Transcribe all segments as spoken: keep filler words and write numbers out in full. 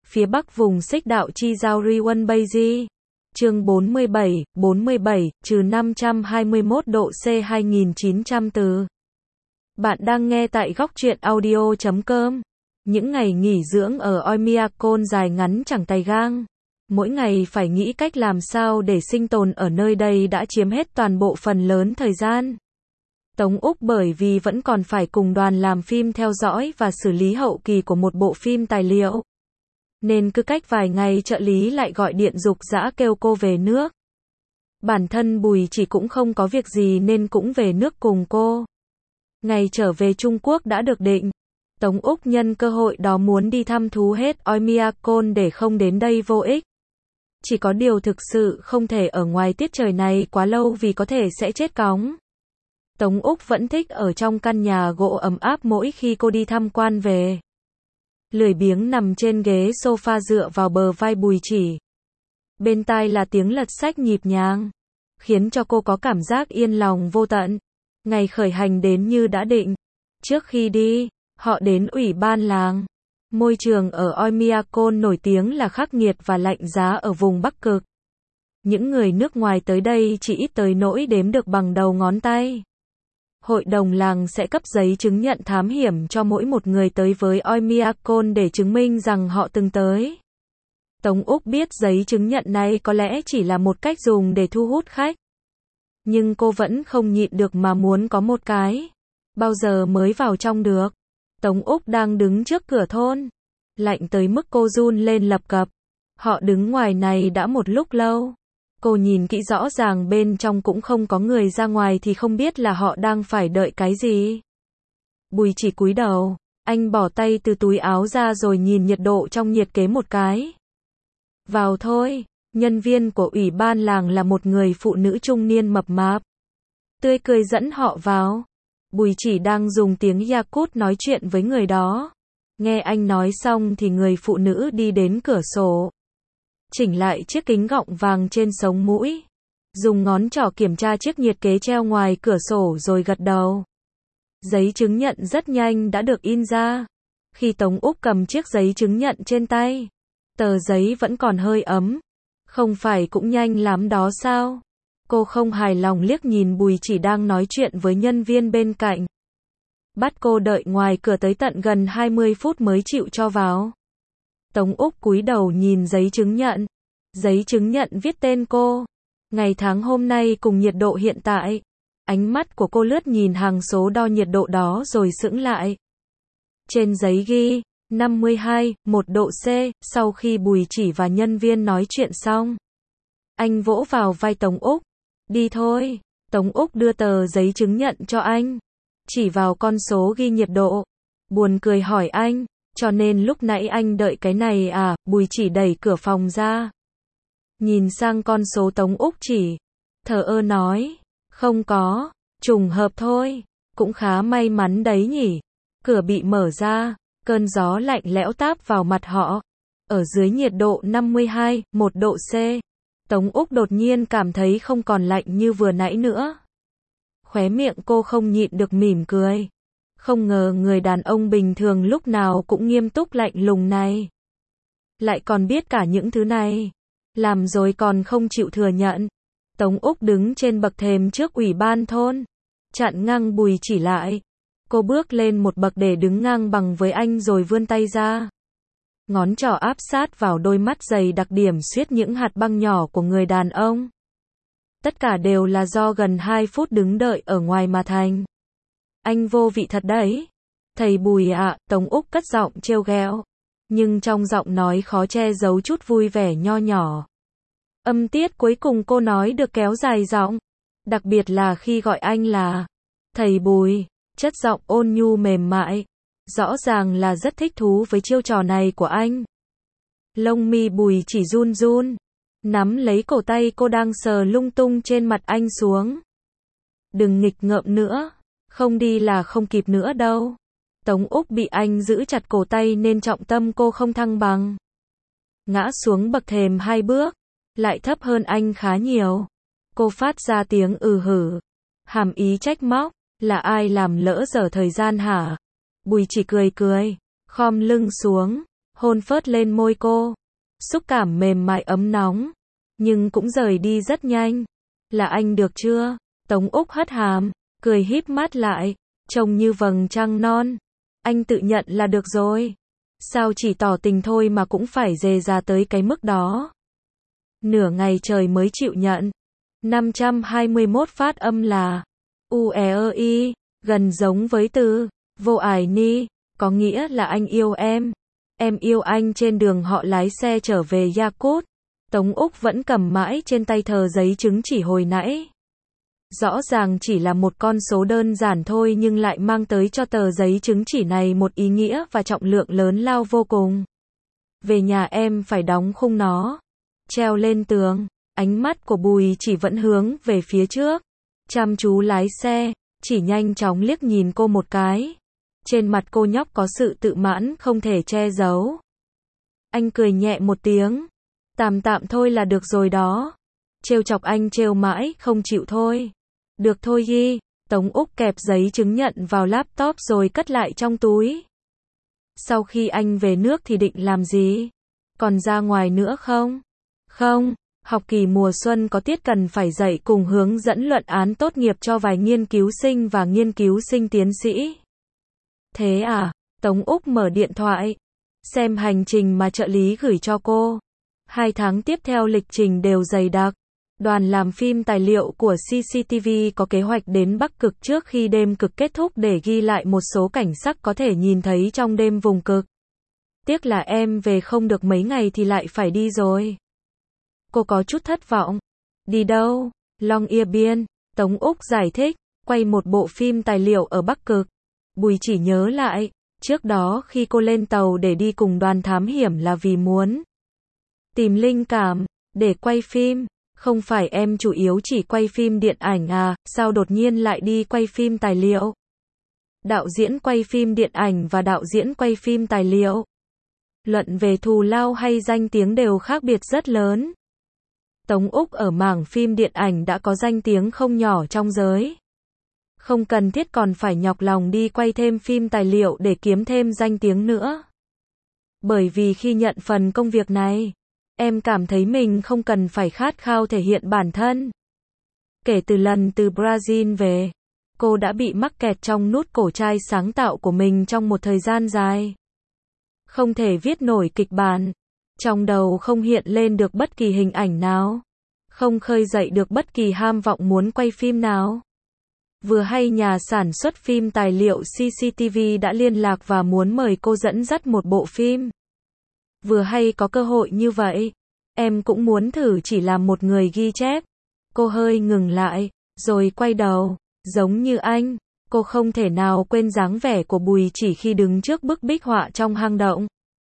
phía bắc vùng xích đạo chi giao Riwon Beiji. Chương bốn mươi bảy, bốn mươi bảy, trừ năm trăm hai mươi mốt độ C hai nghìn chín trăm từ. Bạn đang nghe tại góc truyện audio chấm com. Những ngày nghỉ dưỡng ở Oymyakon dài ngắn chẳng tay gang. Mỗi ngày phải nghĩ cách làm sao để sinh tồn ở nơi đây đã chiếm hết toàn bộ phần lớn thời gian. Tống Úc bởi vì vẫn còn phải cùng đoàn làm phim theo dõi và xử lý hậu kỳ của một bộ phim tài liệu. Nên cứ cách vài ngày trợ lý lại gọi điện giục giã kêu cô về nước. Bản thân Bùi Chỉ cũng không có việc gì nên cũng về nước cùng cô. Ngày trở về Trung Quốc đã được định. Tống Úc nhân cơ hội đó muốn đi thăm thú hết Oymyakon để không đến đây vô ích. Chỉ có điều thực sự không thể ở ngoài tiết trời này quá lâu vì có thể sẽ chết cóng. Tống Úc vẫn thích ở trong căn nhà gỗ ấm áp mỗi khi cô đi tham quan về. Lười biếng nằm trên ghế sofa dựa vào bờ vai Bùi Chỉ. Bên tai là tiếng lật sách nhịp nhàng, khiến cho cô có cảm giác yên lòng vô tận. Ngày khởi hành đến như đã định. Trước khi đi, họ đến ủy ban làng. Môi trường ở Oymyakon nổi tiếng là khắc nghiệt và lạnh giá ở vùng Bắc Cực. Những người nước ngoài tới đây chỉ ít tới nỗi đếm được bằng đầu ngón tay. Hội đồng làng sẽ cấp giấy chứng nhận thám hiểm cho mỗi một người tới với Oymyakon để chứng minh rằng họ từng tới. Tống Úc biết giấy chứng nhận này có lẽ chỉ là một cách dùng để thu hút khách. Nhưng cô vẫn không nhịn được mà muốn có một cái. Bao giờ mới vào trong được? Tống Úc đang đứng trước cửa thôn. Lạnh tới mức cô run lên lập cập. Họ đứng ngoài này đã một lúc lâu. Cô nhìn kỹ rõ ràng bên trong cũng không có người ra ngoài thì không biết là họ đang phải đợi cái gì. Bùi Chỉ cúi đầu, anh bỏ tay từ túi áo ra rồi nhìn nhiệt độ trong nhiệt kế một cái. Vào thôi, nhân viên của ủy ban làng là một người phụ nữ trung niên mập mạp. Tươi cười dẫn họ vào. Bùi Chỉ đang dùng tiếng Yakut nói chuyện với người đó. Nghe anh nói xong thì người phụ nữ đi đến cửa sổ. Chỉnh lại chiếc kính gọng vàng trên sống mũi. Dùng ngón trỏ kiểm tra chiếc nhiệt kế treo ngoài cửa sổ rồi gật đầu. Giấy chứng nhận rất nhanh đã được in ra. Khi Tống Úc cầm chiếc giấy chứng nhận trên tay, tờ giấy vẫn còn hơi ấm. Không phải cũng nhanh lắm đó sao? Cô không hài lòng liếc nhìn Bùi Chỉ đang nói chuyện với nhân viên bên cạnh. Bắt cô đợi ngoài cửa tới tận gần hai mươi phút mới chịu cho vào. Tống Úc cúi đầu nhìn giấy chứng nhận. Giấy chứng nhận viết tên cô, ngày tháng hôm nay cùng nhiệt độ hiện tại. Ánh mắt của cô lướt nhìn hàng số đo nhiệt độ đó rồi sững lại. Trên giấy ghi, năm mươi hai, một độ C. Sau khi Bùi Chỉ và nhân viên nói chuyện xong, anh vỗ vào vai Tống Úc. Đi thôi. Tống Úc đưa tờ giấy chứng nhận cho anh. Chỉ vào con số ghi nhiệt độ. Buồn cười hỏi anh. Cho nên lúc nãy anh đợi cái này à? Bùi Chỉ đẩy cửa phòng ra. Nhìn sang con số Tống Úc chỉ. Thờ ơ nói. Không có. Trùng hợp thôi. Cũng khá may mắn đấy nhỉ. Cửa bị mở ra. Cơn gió lạnh lẽo táp vào mặt họ. Ở dưới nhiệt độ năm mươi hai, một độ C. Tống Úc đột nhiên cảm thấy không còn lạnh như vừa nãy nữa. Khóe miệng cô không nhịn được mỉm cười. Không ngờ người đàn ông bình thường lúc nào cũng nghiêm túc lạnh lùng này. Lại còn biết cả những thứ này. Làm rồi còn không chịu thừa nhận. Tống Úc đứng trên bậc thềm trước ủy ban thôn. Chặn ngang Bùi Chỉ lại. Cô bước lên một bậc để đứng ngang bằng với anh rồi vươn tay ra. Ngón trỏ áp sát vào đôi mắt dày đặc điểm xuyết những hạt băng nhỏ của người đàn ông. Tất cả đều là do gần hai phút đứng đợi ở ngoài mà thành. Anh vô vị thật đấy. Thầy Bùi ạ, à, Tống Úc cất giọng trêu ghẹo. Nhưng trong giọng nói khó che giấu chút vui vẻ nho nhỏ. Âm tiết cuối cùng cô nói được kéo dài giọng. Đặc biệt là khi gọi anh là thầy Bùi, chất giọng ôn nhu mềm mại. Rõ ràng là rất thích thú với chiêu trò này của anh. Lông mi Bùi Chỉ run run. Nắm lấy cổ tay cô đang sờ lung tung trên mặt anh xuống. Đừng nghịch ngợm nữa. Không đi là không kịp nữa đâu. Tống Úc bị anh giữ chặt cổ tay nên trọng tâm cô không thăng bằng. Ngã xuống bậc thềm hai bước. Lại thấp hơn anh khá nhiều. Cô phát ra tiếng ừ hử. Hàm ý trách móc. Là ai làm lỡ dở thời gian hả? Bùi Chỉ cười cười. Khom lưng xuống. hôn phớt lên môi cô. Xúc cảm mềm mại ấm nóng, nhưng cũng rời đi rất nhanh. Là anh được chưa? Tống Úc hất hàm, cười híp mắt lại, trông như vầng trăng non. Anh tự nhận là được rồi. Sao chỉ tỏ tình thôi mà cũng phải dề ra tới cái mức đó. Nửa ngày trời mới chịu nhận. năm trăm hai mươi mốt phát âm là u e ơ i, gần giống với từ vô ải ni, có nghĩa là anh yêu em. Em yêu anh. Trên đường họ lái xe trở về Yakut. Tống Úc vẫn cầm mãi trên tay tờ giấy chứng chỉ hồi nãy. Rõ ràng chỉ là một con số đơn giản thôi nhưng lại mang tới cho tờ giấy chứng chỉ này một ý nghĩa và trọng lượng lớn lao vô cùng. Về nhà em phải đóng khung nó, treo lên tường. Ánh mắt của Bùi Chỉ vẫn hướng về phía trước, chăm chú lái xe, chỉ nhanh chóng liếc nhìn cô một cái. Trên mặt cô nhóc có sự tự mãn không thể che giấu. Anh cười nhẹ một tiếng. Tạm tạm thôi là được rồi đó. Trêu chọc anh trêu mãi không chịu thôi. Được thôi Ghi. Tống Úc kẹp giấy chứng nhận vào laptop rồi cất lại trong túi. Sau khi anh về nước thì định làm gì? Còn ra ngoài nữa không? Không, học kỳ mùa xuân có tiết cần phải dạy cùng hướng dẫn luận án tốt nghiệp cho vài nghiên cứu sinh và nghiên cứu sinh tiến sĩ. Thế à? Tống Úc mở điện thoại, xem hành trình mà trợ lý gửi cho cô. Hai tháng tiếp theo lịch trình đều dày đặc. Đoàn làm phim tài liệu của xê xê tê vê có kế hoạch đến Bắc Cực trước khi đêm cực kết thúc để ghi lại một số cảnh sắc có thể nhìn thấy trong đêm vùng cực. Tiếc là em về không được mấy ngày thì lại phải đi rồi. Cô có chút thất vọng. Đi đâu? Long Ia Biên. Tống Úc giải thích, quay một bộ phim tài liệu ở Bắc Cực. Bùi Chỉ nhớ lại, trước đó khi cô lên tàu để đi cùng đoàn thám hiểm là vì muốn tìm linh cảm để quay phim. Không phải em chủ yếu chỉ quay phim điện ảnh à, sao đột nhiên lại đi quay phim tài liệu? Đạo diễn quay phim điện ảnh và đạo diễn quay phim tài liệu, luận về thù lao hay danh tiếng đều khác biệt rất lớn. Tống Úc ở mảng phim điện ảnh đã có danh tiếng không nhỏ trong giới. Không cần thiết còn phải nhọc lòng đi quay thêm phim tài liệu để kiếm thêm danh tiếng nữa. Bởi vì khi nhận phần công việc này, em cảm thấy mình không cần phải khát khao thể hiện bản thân. Kể từ lần từ Brazil về, cô đã bị mắc kẹt trong nút cổ trai sáng tạo của mình trong một thời gian dài. Không thể viết nổi kịch bản, trong đầu không hiện lên được bất kỳ hình ảnh nào, không khơi dậy được bất kỳ ham vọng muốn quay phim nào. Vừa hay nhà sản xuất phim tài liệu xê xê tê vê đã liên lạc và muốn mời cô dẫn dắt một bộ phim. Vừa hay có cơ hội như vậy, em cũng muốn thử chỉ làm một người ghi chép. Cô hơi ngừng lại, rồi quay đầu, giống như anh, cô không thể nào quên dáng vẻ của Bùi Chỉ khi đứng trước bức bích họa trong hang động.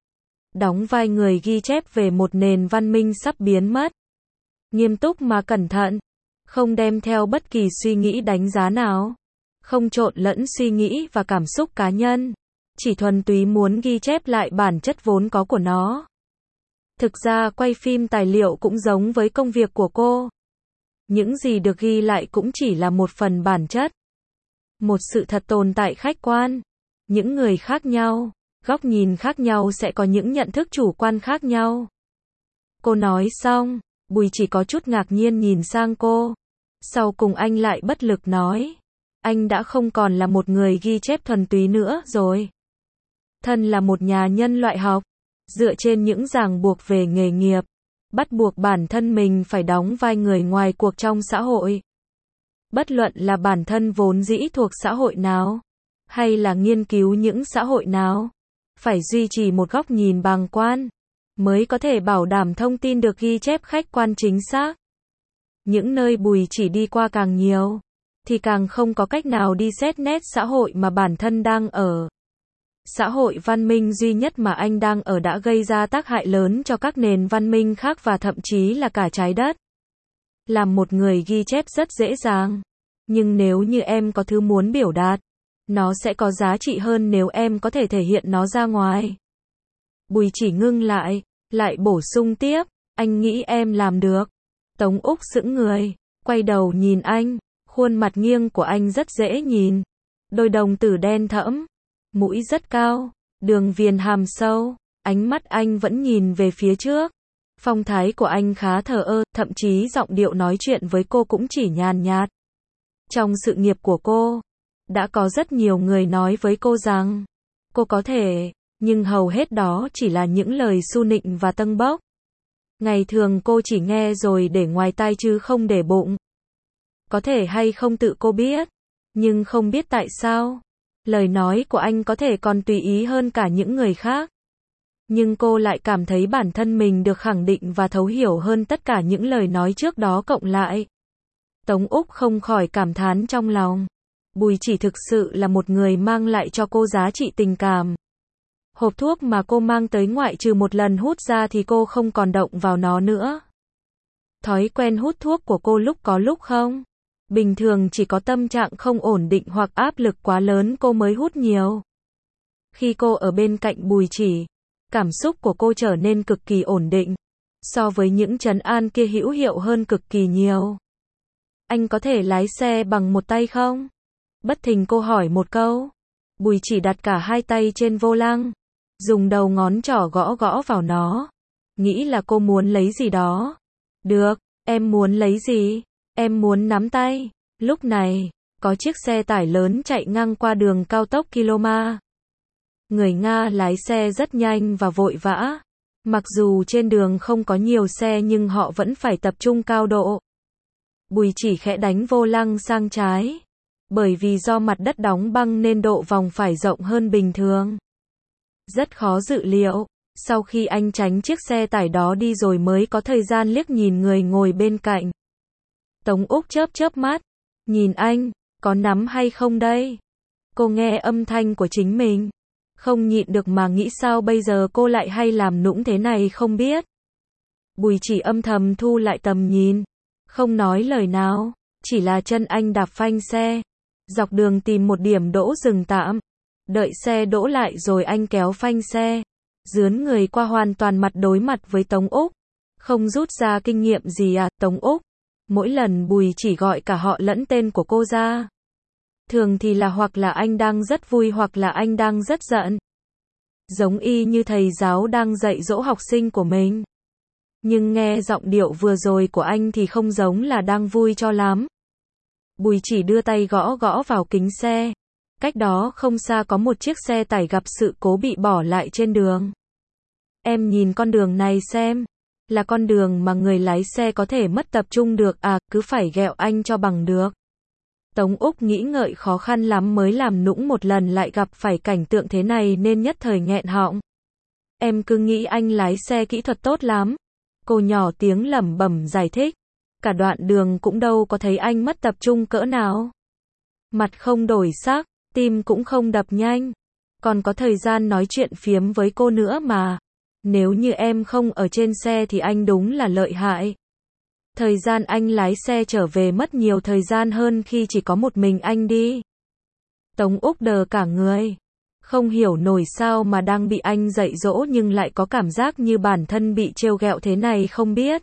Đóng vai người ghi chép về một nền văn minh sắp biến mất. Nghiêm túc mà cẩn thận, không đem theo bất kỳ suy nghĩ đánh giá nào, không trộn lẫn suy nghĩ và cảm xúc cá nhân, chỉ thuần túy muốn ghi chép lại bản chất vốn có của nó. Thực ra quay phim tài liệu cũng giống với công việc của cô. Những gì được ghi lại cũng chỉ là một phần bản chất. Một sự thật tồn tại khách quan. Những người khác nhau, góc nhìn khác nhau sẽ có những nhận thức chủ quan khác nhau. Cô nói xong, Bùi Chỉ có chút ngạc nhiên nhìn sang cô. Sau cùng anh lại bất lực nói, anh đã không còn là một người ghi chép thuần túy nữa rồi. Thân là một nhà nhân loại học, dựa trên những ràng buộc về nghề nghiệp, bắt buộc bản thân mình phải đóng vai người ngoài cuộc trong xã hội. Bất luận là bản thân vốn dĩ thuộc xã hội nào, hay là nghiên cứu những xã hội nào, phải duy trì một góc nhìn bàng quan, mới có thể bảo đảm thông tin được ghi chép khách quan chính xác. Những nơi Bùi Chỉ đi qua càng nhiều, thì càng không có cách nào đi xét nét xã hội mà bản thân đang ở. Xã hội văn minh duy nhất mà anh đang ở đã gây ra tác hại lớn cho các nền văn minh khác và thậm chí là cả trái đất. Làm một người ghi chép rất dễ dàng, nhưng nếu như em có thứ muốn biểu đạt, nó sẽ có giá trị hơn nếu em có thể thể hiện nó ra ngoài. Bùi Chỉ ngưng lại, lại bổ sung tiếp, anh nghĩ em làm được. Tống Úc sững người, quay đầu nhìn anh, khuôn mặt nghiêng của anh rất dễ nhìn. Đôi đồng tử đen thẫm, mũi rất cao, đường viền hàm sâu, Ánh mắt anh vẫn nhìn về phía trước. Phong thái của anh khá thờ ơ, thậm chí giọng điệu nói chuyện với cô cũng chỉ nhàn nhạt. Trong sự nghiệp của cô, đã có rất nhiều người nói với cô rằng, cô có thể, nhưng hầu hết đó chỉ là những lời su nịnh và tâng bốc. Ngày thường cô chỉ nghe rồi để ngoài tai chứ không để bụng. Có thể hay không tự cô biết, nhưng không biết tại sao. Lời nói của anh có thể còn tùy ý hơn cả những người khác. Nhưng cô lại cảm thấy bản thân mình được khẳng định và thấu hiểu hơn tất cả những lời nói trước đó cộng lại. Tống Úc không khỏi cảm thán trong lòng. Bùi Chỉ thực sự là một người mang lại cho cô giá trị tình cảm. Hộp thuốc mà cô mang tới ngoại trừ một lần hút ra thì cô không còn động vào nó nữa. Thói quen hút thuốc của cô lúc có lúc không. Bình thường chỉ có tâm trạng không ổn định hoặc áp lực quá lớn cô mới hút nhiều. Khi cô ở bên cạnh Bùi Chỉ, cảm xúc của cô trở nên cực kỳ ổn định. So với những trấn an kia hữu hiệu hơn cực kỳ nhiều. Anh có thể lái xe bằng một tay không? Bất thình cô hỏi một câu. Bùi Chỉ đặt cả hai tay trên vô lăng, dùng đầu ngón trỏ gõ gõ vào nó. Nghĩ là cô muốn lấy gì đó. Được, em muốn lấy gì? Em muốn nắm tay. Lúc này, có chiếc xe tải lớn chạy ngang qua đường cao tốc Kiloma. Người Nga lái xe rất nhanh và vội vã. Mặc dù trên đường không có nhiều xe nhưng họ vẫn phải tập trung cao độ. Bùi Chỉ khẽ đánh vô lăng sang trái. Bởi vì do mặt đất đóng băng nên độ vòng phải rộng hơn bình thường. Rất khó dự liệu. Sau khi anh tránh chiếc xe tải đó đi rồi mới có thời gian liếc nhìn người ngồi bên cạnh. Tống Úc chớp chớp mắt. Nhìn anh, có nắm hay không đây? Cô nghe âm thanh của chính mình. Không nhịn được mà nghĩ sao bây giờ cô lại hay làm nũng thế này không biết. Bùi Chỉ âm thầm thu lại tầm nhìn. Không nói lời nào. Chỉ là chân anh đạp phanh xe. Dọc đường tìm một điểm đỗ dừng tạm. Đợi xe đỗ lại rồi anh kéo phanh xe. Dướn người qua hoàn toàn mặt đối mặt với Tống Úc. Không rút ra kinh nghiệm gì à, Tống Úc? Mỗi lần Bùi Chỉ gọi cả họ lẫn tên của cô ra. Thường thì là hoặc là anh đang rất vui hoặc là anh đang rất giận. Giống y như thầy giáo đang dạy dỗ học sinh của mình. Nhưng nghe giọng điệu vừa rồi của anh thì không giống là đang vui cho lắm. Bùi Chỉ đưa tay gõ gõ vào kính xe. Cách đó không xa có một chiếc xe tải gặp sự cố bị bỏ lại trên đường. Em nhìn con đường này xem. Là con đường mà người lái xe có thể mất tập trung được à, cứ phải ghẹo anh cho bằng được. Tống Úc nghĩ ngợi khó khăn lắm mới làm nũng một lần lại gặp phải cảnh tượng thế này nên nhất thời nghẹn họng. Em cứ nghĩ anh lái xe kỹ thuật tốt lắm. Cô nhỏ tiếng lẩm bẩm giải thích. Cả đoạn đường cũng đâu có thấy anh mất tập trung cỡ nào. Mặt không đổi sắc, tim cũng không đập nhanh. Còn có thời gian nói chuyện phiếm với cô nữa mà. Nếu như em không ở trên xe thì anh đúng là lợi hại. Thời gian anh lái xe trở về mất nhiều thời gian hơn khi chỉ có một mình anh đi. Tống Úc đờ cả người. Không hiểu nổi sao mà đang bị anh dạy dỗ nhưng lại có cảm giác như bản thân bị trêu ghẹo thế này không biết.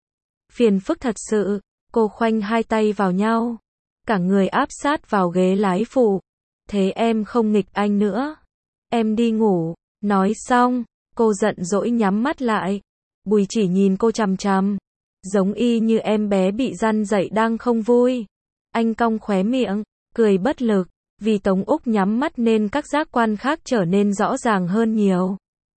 Phiền phức thật sự. Cô khoanh hai tay vào nhau. Cả người áp sát vào ghế lái phụ. Thế em không nghịch anh nữa. Em đi ngủ. Nói xong, cô giận dỗi nhắm mắt lại. Bùi Chỉ nhìn cô chằm chằm. Giống y như em bé bị răn dạy đang không vui. Anh cong khóe miệng, cười bất lực. Vì Tống Úc nhắm mắt nên các giác quan khác trở nên rõ ràng hơn nhiều.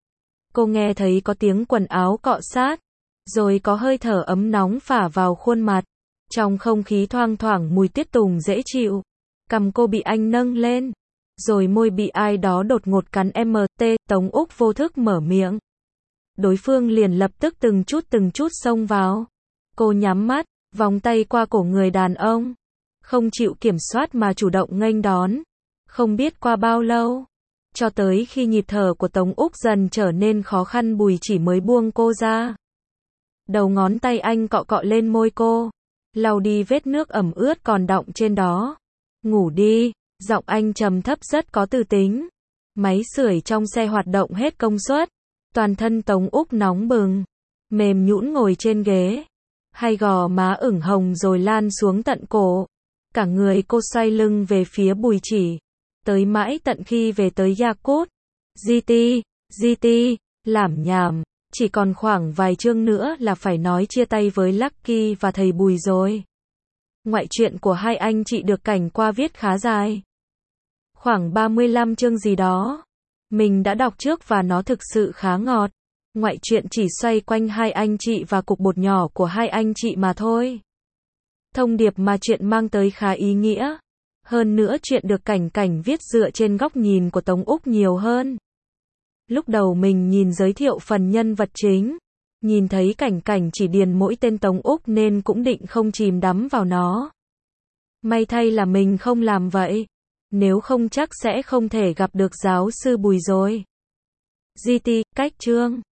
Cô nghe thấy có tiếng quần áo cọ sát. Rồi có hơi thở ấm nóng phả vào khuôn mặt. Trong không khí thoang thoảng mùi tiết tùng dễ chịu. Cằm cô bị anh nâng lên. Rồi môi bị ai đó đột ngột cắn em tê. Tống Úc vô thức mở miệng. Đối phương liền lập tức từng chút từng chút xông vào. Cô nhắm mắt, vòng tay qua cổ người đàn ông. Không chịu kiểm soát mà chủ động nghênh đón. Không biết qua bao lâu. Cho tới khi nhịp thở của Tống Úc dần trở nên khó khăn Bùi Chỉ mới buông cô ra. Đầu ngón tay anh cọ cọ lên môi cô. Lau đi vết nước ẩm ướt còn đọng trên đó. Ngủ đi, giọng anh trầm thấp rất có tư tính. Máy sưởi trong xe hoạt động hết công suất. Toàn thân Tống Úc nóng bừng. Mềm nhũn ngồi trên ghế. Hai gò má ửng hồng rồi lan xuống tận cổ. Cả người cô xoay lưng về phía Bùi Chỉ. Tới mãi tận khi về tới Yakult. giê tê, giê tê, Lảm nhảm, chỉ còn khoảng vài chương nữa là phải nói chia tay với Lucky và thầy Bùi rồi. Ngoại truyện của hai anh chị được Cảnh Qua viết khá dài. Khoảng ba mươi lăm chương gì đó. Mình đã đọc trước và nó thực sự khá ngọt. Ngoại truyện chỉ xoay quanh hai anh chị và cục bột nhỏ của hai anh chị mà thôi. Thông điệp mà chuyện mang tới khá ý nghĩa. Hơn nữa chuyện được Cảnh Cảnh viết dựa trên góc nhìn của Tống Úc nhiều hơn. Lúc đầu mình nhìn giới thiệu phần nhân vật chính, nhìn thấy Cảnh Cảnh chỉ điền mỗi tên Tống Úc nên cũng định không chìm đắm vào nó. May thay là mình không làm vậy. Nếu không chắc sẽ không thể gặp được giáo sư Bùi rồi. giê tê, cách chương